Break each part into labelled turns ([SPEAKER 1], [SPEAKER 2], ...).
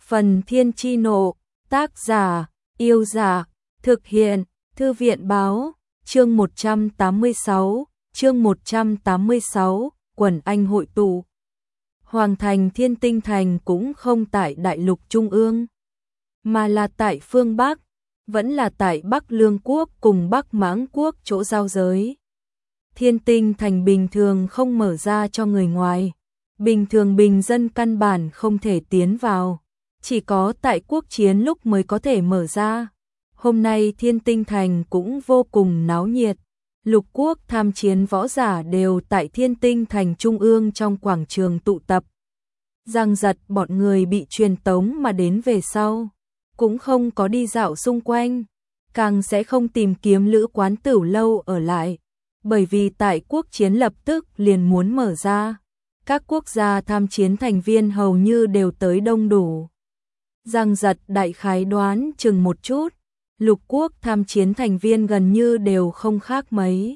[SPEAKER 1] Phần Thiên Chi Nộ, tác giả, Yêu Giả, thực hiện, Thư viện Báo, chương 186, Quần Anh hội tụ. Hoàng thành Thiên Tinh Thành cũng không tại Đại Lục Trung ương, mà là tại phương Bắc, vẫn là tại Bắc Lương Quốc cùng Bắc Mãng Quốc chỗ giao giới. Thiên Tinh Thành bình thường không mở ra cho người ngoài, bình thường bình dân căn bản không thể tiến vào, chỉ có tại quốc chiến lúc mới có thể mở ra. Hôm nay Thiên Tinh Thành cũng vô cùng náo nhiệt, lục quốc tham chiến võ giả đều tại Thiên Tinh Thành trung ương trong quảng trường tụ tập. Giang Giật bọn người bị truyền tống mà đến về sau, cũng không có đi dạo xung quanh, càng sẽ không tìm kiếm lữ quán tửu lâu ở lại, bởi vì tại quốc chiến lập tức liền muốn mở ra. Các quốc gia tham chiến thành viên hầu như đều tới đông đủ. Giang Giật đại khái đoán chừng một chút, lục quốc tham chiến thành viên gần như đều không khác mấy.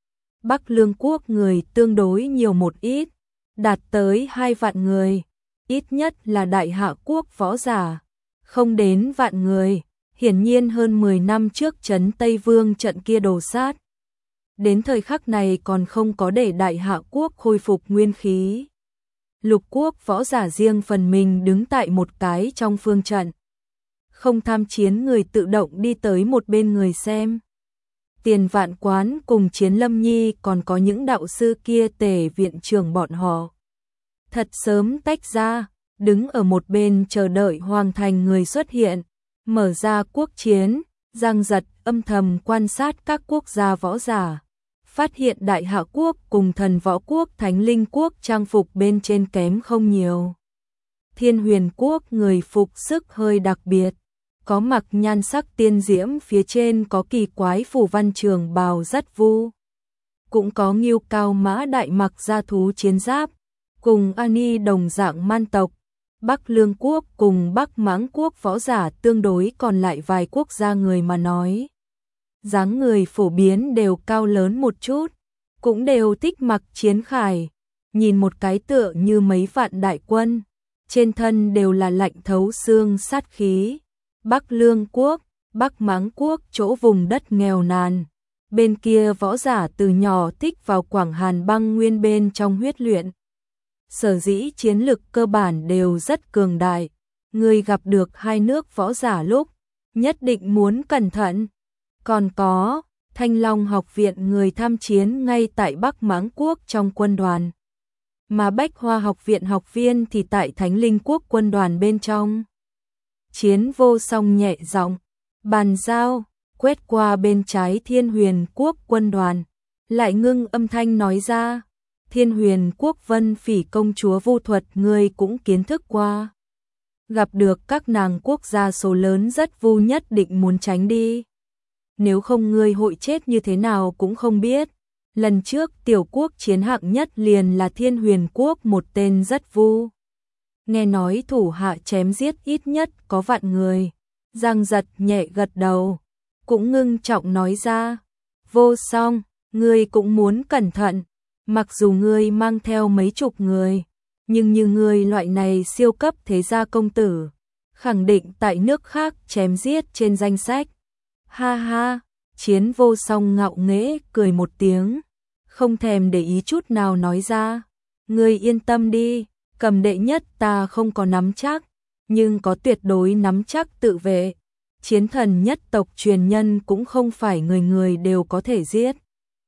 [SPEAKER 1] Bắc Lương Quốc người tương đối nhiều một ít, đạt tới 2 vạn người, ít nhất là Đại Hạ Quốc võ giả, không đến vạn người, hiển nhiên hơn 10 năm trước trấn Tây Vương trận kia đồ sát. Đến thời khắc này còn không có để Đại Hạ Quốc khôi phục nguyên khí. Lục quốc võ giả riêng phần mình đứng tại một cái trong phương trận. Không tham chiến người tự động đi tới một bên người xem. Tiền Vạn Quán cùng Chiến Lâm Nhi còn có những đạo sư kia tề viện trưởng bọn họ. Thật sớm tách ra, đứng ở một bên chờ đợi hoàng thành người xuất hiện, mở ra quốc chiến. Giang Giật âm thầm quan sát các quốc gia võ giả, phát hiện Đại Hạ Quốc cùng Thần Võ Quốc Thánh Linh Quốc trang phục bên trên kém không nhiều. Thiên Huyền Quốc người phục sức hơi đặc biệt, có mặc nhan sắc tiên diễm, phía trên có kỳ quái phủ văn trường bào rất vu. Cũng có Ngưu Cao Mã Đại mặc gia thú chiến giáp, cùng Ani đồng dạng man tộc. Bắc Lương Quốc cùng Bắc Mãng Quốc võ giả tương đối còn lại vài quốc gia người mà nói. Dáng người phổ biến đều cao lớn một chút, cũng đều thích mặc chiến khải, nhìn một cái tựa như mấy vạn đại quân, trên thân đều là lạnh thấu xương sát khí. Bắc Lương Quốc, Bắc Mãng Quốc chỗ vùng đất nghèo nàn, bên kia võ giả từ nhỏ thích vào Quảng Hàn băng nguyên bên trong huyết luyện. Sở dĩ chiến lực cơ bản đều rất cường đại, người gặp được hai nước võ giả lúc, nhất định muốn cẩn thận. Còn có, Thanh Long học viện người tham chiến ngay tại Bắc Mãng Quốc trong quân đoàn, mà Bách Hoa học viện học viên thì tại Thánh Linh Quốc quân đoàn bên trong. Chiến Vô Song nhẹ giọng bàn giao, quét qua bên trái Thiên Huyền Quốc quân đoàn, lại ngưng âm thanh nói ra, Thiên Huyền Quốc Vân Phỉ công chúa vu thuật ngươi cũng kiến thức qua. Gặp được các nàng quốc gia số lớn rất vu nhất định muốn tránh đi. Nếu không ngươi hội chết như thế nào cũng không biết. Lần trước tiểu quốc chiến hạng nhất liền là Thiên Huyền Quốc một tên rất vu. Nghe nói thủ hạ chém giết ít nhất có vạn người. Giang Giật nhẹ gật đầu, cũng ngưng trọng nói ra, Vô Song, ngươi cũng muốn cẩn thận, mặc dù ngươi mang theo mấy chục người, nhưng như ngươi loại này siêu cấp thế gia công tử, khẳng định tại nước khác chém giết trên danh sách. Ha ha, Chiến Vô Song ngạo nghễ cười một tiếng, không thèm để ý chút nào nói ra, ngươi yên tâm đi, cầm đệ nhất ta không có nắm chắc, nhưng có tuyệt đối nắm chắc tự vệ. Chiến thần nhất tộc truyền nhân cũng không phải người người đều có thể giết.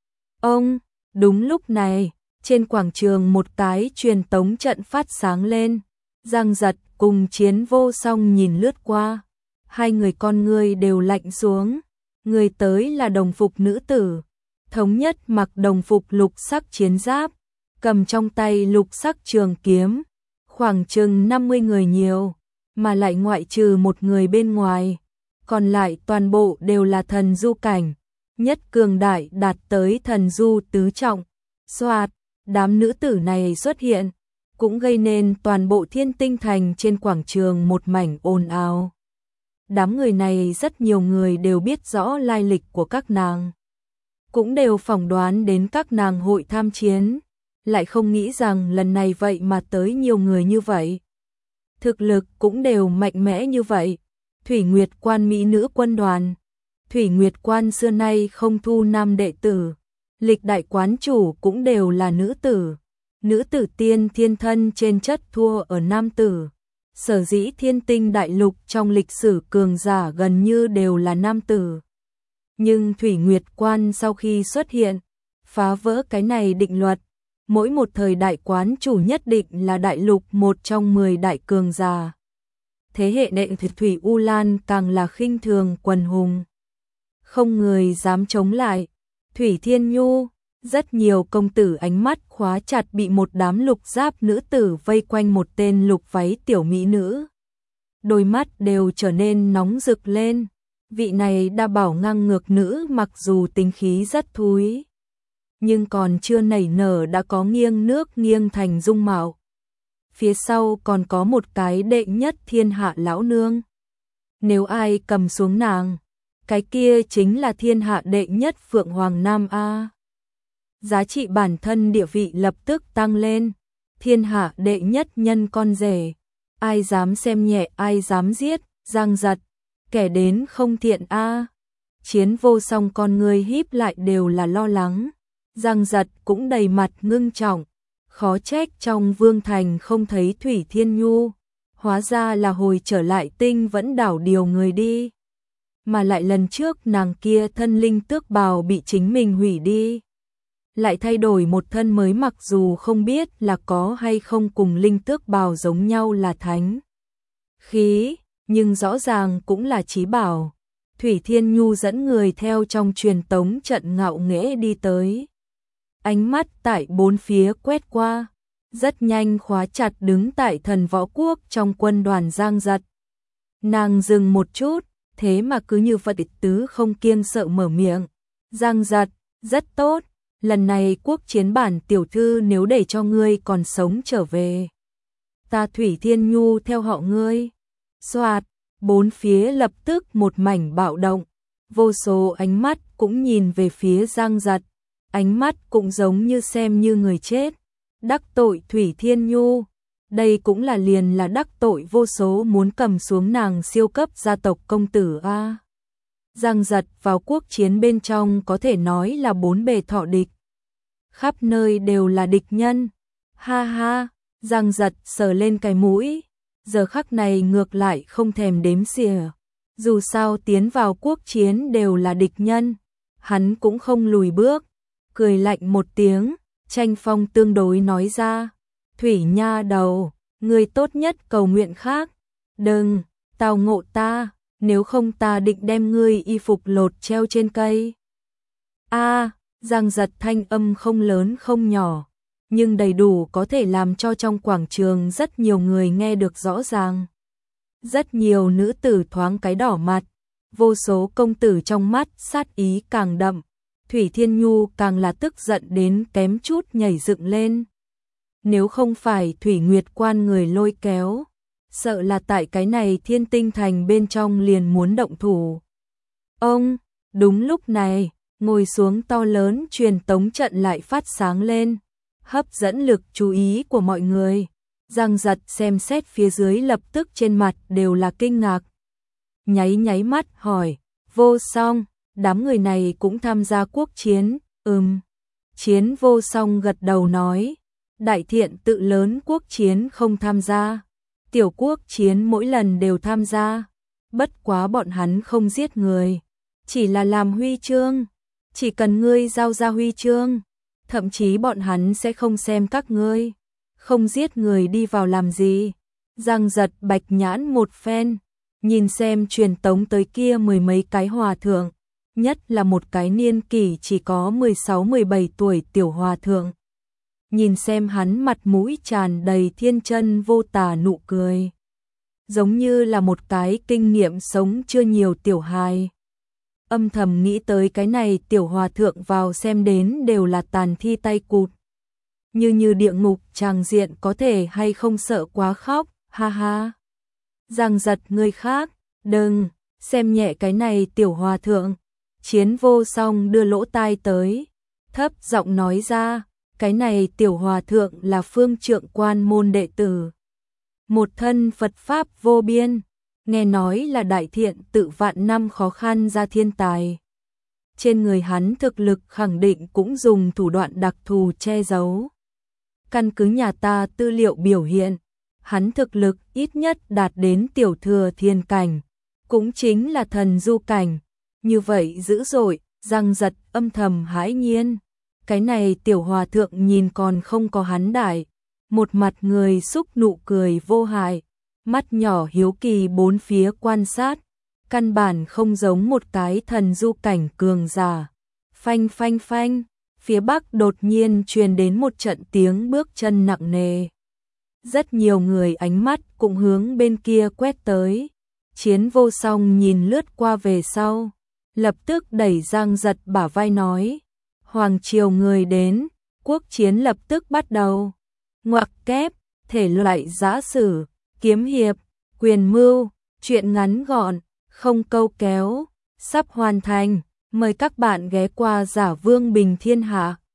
[SPEAKER 1] Ông, đúng lúc này, trên quảng trường một cái truyền tống trận phát sáng lên. Giang Giật cùng Chiến Vô Song nhìn lướt qua, hai người con ngươi đều lạnh xuống. Người tới là đồng phục nữ tử, thống nhất mặc đồng phục lục sắc chiến giáp, cầm trong tay lục sắc trường kiếm, khoảng chừng 50 người nhiều, mà lại ngoại trừ một người bên ngoài, còn lại toàn bộ đều là thần du cảnh, nhất cường đại đạt tới thần du tứ trọng. Soạt, đám nữ tử này xuất hiện, cũng gây nên toàn bộ Thiên Tinh Thành trên quảng trường một mảnh ồn ào. Đám người này rất nhiều người đều biết rõ lai lịch của các nàng, cũng đều phỏng đoán đến các nàng hội tham chiến, lại không nghĩ rằng lần này vậy mà tới nhiều người như vậy. thực lực cũng đều mạnh mẽ như vậy. Thủy Nguyệt Quan mỹ nữ quân đoàn. Thủy Nguyệt Quan xưa nay không thu nam đệ tử, lịch đại quán chủ cũng đều là nữ tử. Nữ tử tiên thiên thân trên chất thua ở nam tử. Sở dĩ Thiên Tinh đại lục trong lịch sử cường giả gần như đều là nam tử. Nhưng Thủy Nguyệt Quan sau khi xuất hiện, phá vỡ cái này định luật. Mỗi một thời đại quán chủ nhất định là đại lục một trong 10 đại cường giả. Thế hệ đệ Thủy U Lan càng là khinh thường quần hùng. Không người dám chống lại. Thủy Thiên Nhu, rất nhiều công tử ánh mắt khóa chặt bị một đám lục giáp nữ tử vây quanh một tên lục váy tiểu mỹ nữ. Đôi mắt đều trở nên nóng rực lên. Vị này đa bảo ngang ngược nữ mặc dù tính khí rất thúi, nhưng còn chưa nảy nở đã có nghiêng nước nghiêng thành dung mạo. Phía sau còn có một cái đệ nhất thiên hạ lão nương. Nếu ai cầm xuống nàng, cái kia chính là thiên hạ đệ nhất Phượng Hoàng Nam A. Giá trị bản thân địa vị lập tức tăng lên. Thiên hạ đệ nhất nhân con rể. Ai dám xem nhẹ, ai dám giết, giang giật. Kẻ đến không thiện A. Chiến Vô Song con người híp lại đều là lo lắng. Giang giật cũng đầy mặt ngưng trọng. Khó trách trong Vương Thành không thấy Thủy Thiên Nhu. Hóa ra là hồi trở lại Tinh Vẫn đảo điều người đi. Mà lại lần trước nàng kia thân linh tước bào bị chính mình hủy đi. Lại thay đổi một thân mới, mặc dù không biết là có hay không cùng linh tước bào giống nhau là thánh khí, nhưng rõ ràng cũng là chí bảo. Thủy Thiên Nhu dẫn người theo trong truyền tống trận ngạo nghễ đi tới. Ánh mắt tại bốn phía quét qua, rất nhanh khóa chặt đứng tại Thần Võ Quốc trong quân đoàn Giang Giật. Nàng dừng một chút, thế mà cứ như vậy tứ không kiêng sợ mở miệng. Giang Giật, rất tốt, lần này quốc chiến bản tiểu thư nếu để cho ngươi còn sống trở về, ta Thủy Thiên Nhu theo họ ngươi. Soạt, bốn phía lập tức một mảnh bạo động, vô số ánh mắt cũng nhìn về phía Giang Giật, ánh mắt cũng giống như xem như người chết. Đắc tội Thủy Thiên Nhu, đây cũng là liền là đắc tội vô số muốn cầm xuống nàng siêu cấp gia tộc công tử a. Giang Giật vào quốc chiến bên trong có thể nói là bốn bề thọ địch, khắp nơi đều là địch nhân. Ha ha, Giang Giật sờ lên cái mũi, giờ khắc này ngược lại không thèm đếm xỉa. Dù sao tiến vào quốc chiến đều là địch nhân, hắn cũng không lùi bước, cười lạnh một tiếng, tranh phong tương đối nói ra. Thủy nha đầu, ngươi tốt nhất cầu nguyện khác. Đừng, tao ngộ ta, nếu không ta định đem ngươi y phục lột treo trên cây. A, Giang Giật thanh âm không lớn không nhỏ, nhưng đầy đủ có thể làm cho trong quảng trường rất nhiều người nghe được rõ ràng. Rất nhiều nữ tử thoáng cái đỏ mặt, vô số công tử trong mắt sát ý càng đậm. Thủy Thiên Nhu càng là tức giận đến kém chút nhảy dựng lên. Nếu không phải Thủy Nguyệt Quan người lôi kéo, sợ là tại cái này Thiên Tinh Thành bên trong liền muốn động thủ. Ông, đúng lúc này, ngồi xuống to lớn truyền tống trận lại phát sáng lên, hấp dẫn lực chú ý của mọi người. Giang Giật xem xét phía dưới lập tức trên mặt đều là kinh ngạc. Nháy mắt hỏi, Vô Song, đám người này cũng tham gia quốc chiến? Chiến Vô Song gật đầu nói, đại thiện tự lớn quốc chiến không tham gia, tiểu quốc chiến mỗi lần đều tham gia, bất quá bọn hắn không giết người, chỉ là làm huy chương, chỉ cần ngươi giao ra huy chương, thậm chí bọn hắn sẽ không xem các ngươi, không giết người đi vào làm gì. Giang Giật bạch nhãn một phen, nhìn xem truyền tống tới kia mười mấy cái hòa thượng, nhất là một cái niên kỷ chỉ có 16-17 tuổi tiểu hòa thượng. Nhìn xem hắn mặt mũi tràn đầy thiên chân vô tà nụ cười, giống như là một cái kinh nghiệm sống chưa nhiều tiểu hài. Âm thầm nghĩ tới cái này tiểu hòa thượng vào xem đến đều là tàn thi tay cụt. Như địa ngục tràng diện có thể hay không sợ quá khóc, ha ha. Giang Giật người khác, đừng, xem nhẹ cái này tiểu hòa thượng. Chiến Vô Song đưa lỗ tai tới, thấp giọng nói ra, cái này tiểu hòa thượng là Phương Trượng Quan môn đệ tử. một thân Phật Pháp vô biên, nghe nói là đại thiện tự vạn năm khó khăn ra thiên tài. Trên người hắn thực lực khẳng định cũng dùng thủ đoạn đặc thù che giấu. Căn cứ nhà ta tư liệu biểu hiện, hắn thực lực ít nhất đạt đến tiểu thừa thiên cảnh, cũng chính là thần du cảnh. Như vậy dữ dội, Giang Giật âm thầm hãi nhiên. Cái này tiểu hòa thượng nhìn còn không có hắn đại, một mặt người xúc nụ cười vô hại, mắt nhỏ hiếu kỳ bốn phía quan sát, căn bản không giống một cái thần du cảnh cường giả. Phanh phanh phanh, phía bắc đột nhiên truyền đến một trận tiếng bước chân nặng nề. Rất nhiều người ánh mắt cũng hướng bên kia quét tới. Chiến Vô Song nhìn lướt qua về sau, lập tức đẩy Giang Giật bả vai nói: Hoàng triều người đến, quốc chiến lập tức bắt đầu. Ngoặc kép, thể loại giã sử, kiếm hiệp, quyền mưu, truyện ngắn gọn, không câu kéo, sắp hoàn thành. Mời các bạn ghé qua Giả Vương Bình Thiên Hạ.